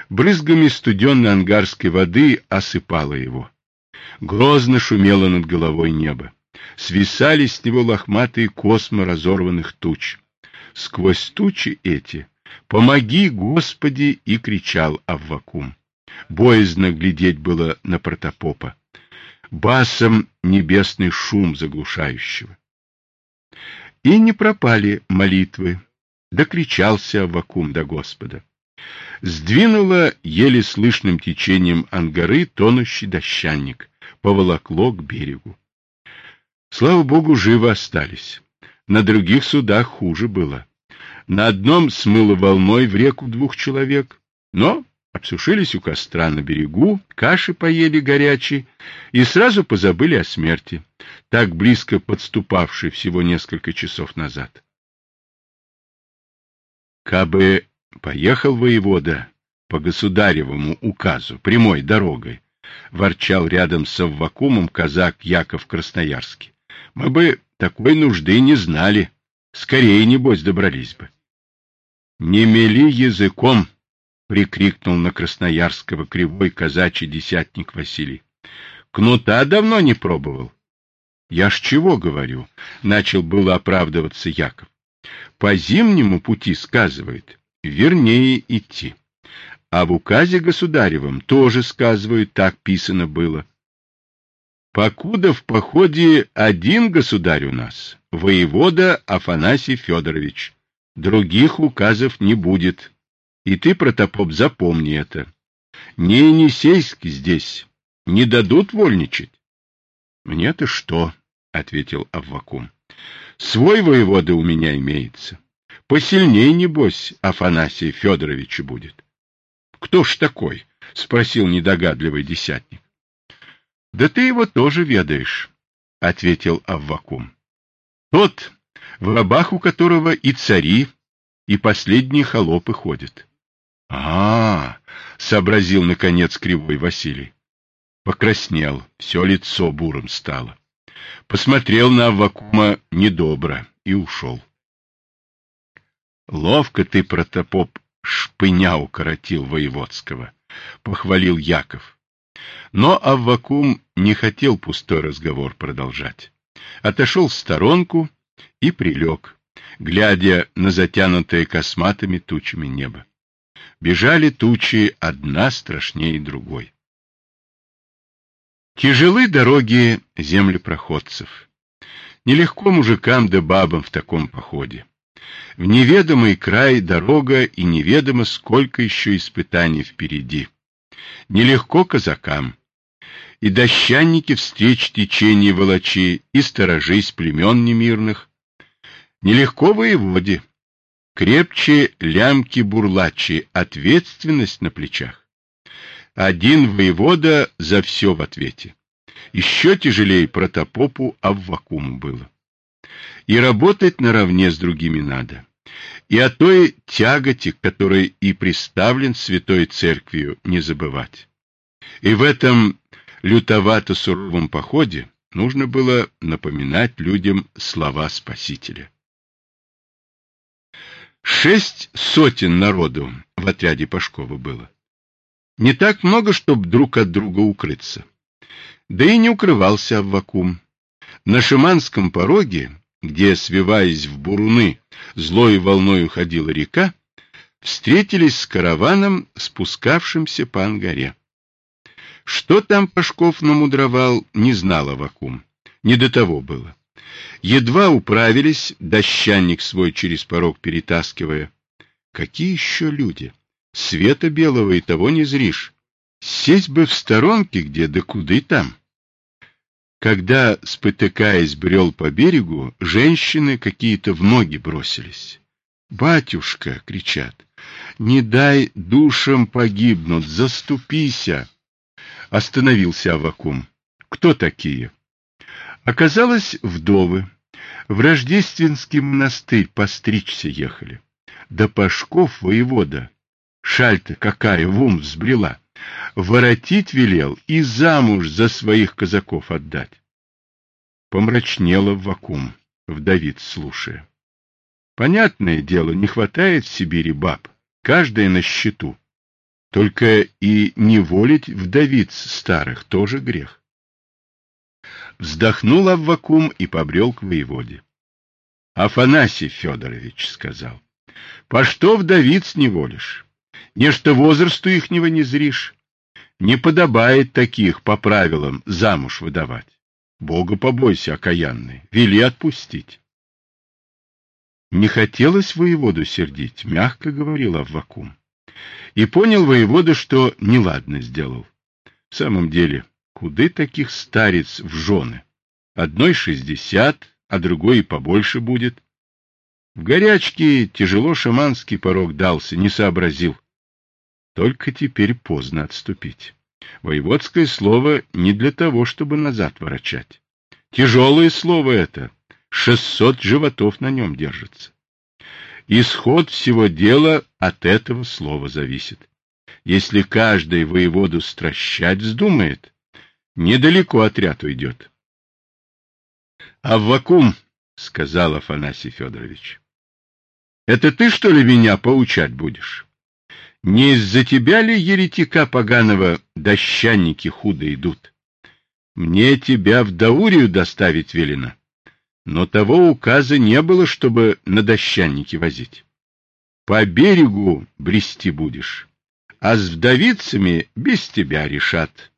брызгами студенной ангарской воды осыпало его. Грозно шумело над головой небо. Свисали с него лохматые космы разорванных туч. Сквозь тучи эти «Помоги, Господи!» и кричал Аввакум. Боязно глядеть было на протопопа. Басом небесный шум заглушающего. И не пропали молитвы. Докричался Аввакум до Господа. Сдвинуло еле слышным течением ангары тонущий дощанник, поволокло к берегу. Слава Богу, живы остались. На других судах хуже было. На одном смыло волной в реку 2 человек, но обсушились у костра на берегу, каши поели горячей и сразу позабыли о смерти, так близко подступавшей всего несколько часов назад. Кабы поехал воевода по государевому указу прямой дорогой, ворчал рядом с Аввакумом казак Яков Красноярский, мы бы такой нужды не знали, скорее, небось, добрались бы. — Не мели языком! — прикрикнул на Красноярского кривой казачий десятник Василий. — Кнута давно не пробовал. — Я ж чего говорю? — начал было оправдываться Яков. — По зимнему пути, сказывает, вернее идти. А в указе государевом тоже, сказывают, так писано было. Покуда в походе один государь у нас, воевода Афанасий Федорович. Других указов не будет. И ты, протопоп, запомни это. Не Енисейский здесь. Не дадут вольничать. — Мне-то что? — ответил Аввакум. — Свой воевода у меня имеется. Посильней, небось, Афанасия Федоровича будет. — Кто ж такой? — спросил недогадливый десятник. — Да ты его тоже ведаешь, — ответил Аввакум. — Тот, в рабах у которого и цари, и последние холопы ходят. — сообразил, наконец, кривой Василий. Покраснел, все лицо бурым стало. Посмотрел на Аввакума недобро и ушел. — Ловко ты, протопоп, шпыня укоротил воеводского, — похвалил Яков. Но Аввакум не хотел пустой разговор продолжать. Отошел в сторонку и прилег, глядя на затянутое косматыми тучами небо. Бежали тучи одна страшнее другой. Тяжелы дороги землепроходцев. Нелегко мужикам да бабам в таком походе. В неведомый край дорога, и неведомо сколько еще испытаний впереди. Нелегко казакам. И дощанники встреч течения волочи, и сторожись племен немирных. Нелегко воеводе. Крепче лямки-бурлачи, ответственность на плечах. Один воевода за все в ответе. Еще тяжелее протопопу Аввакуму было. И работать наравне с другими надо. И о той тяготе, к которой и приставлен Святой Церковью, не забывать. И в этом лютовато-суровом походе нужно было напоминать людям слова Спасителя. 6 сотен народу в отряде Пашкова было. Не так много, чтоб друг от друга укрыться. Да и не укрывался Аввакум. На Шиманском пороге, где, свиваясь в буруны, злой волной уходила река, встретились с караваном, спускавшимся по Ангаре. Что там Пашков намудровал, не знал Аввакум. Не до того было. Едва управились, дощанник свой через порог перетаскивая. Какие еще люди? Света белого и того не зришь. Сесть бы в сторонке где, да куды там. Когда, спотыкаясь, брел по берегу, женщины какие-то в ноги бросились. «Батюшка!» — кричат. «Не дай душам погибнуть, заступися!» Остановился Аввакум. «Кто такие?» Оказалось, вдовы. В Рождественский монастырь постричься ехали. Да Пашков, воевода, шаль-то какая в ум взбрела, воротить велел и замуж за своих казаков отдать. Помрачнела Аввакум, вдовиц слушая. Понятное дело, не хватает в Сибири баб, каждая на счету. Только и неволить вдовиц старых тоже грех. Вздохнул Аввакум и побрел к воеводе. — Афанасий Федорович, — сказал, — по что вдовиц неволишь? Нечто возрасту ихнего не зришь. Не подобает таких, по правилам, замуж выдавать. Бога побойся, окаянный, вели отпустить. Не хотелось воеводу сердить, мягко говорил Аввакум. И понял воевода, что неладно сделал. В самом деле, куды таких старец в жены? Одной 60, а другой и побольше будет. В горячке тяжело шаманский порог дался, не сообразил. Только теперь поздно отступить. Воеводское слово не для того, чтобы назад ворочать. Тяжелое слово это, 600 животов на нем держится. Исход всего дела от этого слова зависит. Если каждый воеводу стращать вздумает, недалеко отряд уйдет. — Аввакум, — сказал Афанасий Федорович, — это ты, что ли, меня поучать будешь? Не из-за тебя ли, еретика поганого, дощанники худо идут? Мне тебя в Даурию доставить велено, но того указа не было, чтобы на дощанники возить. По берегу брести будешь, а с вдовицами без тебя решат.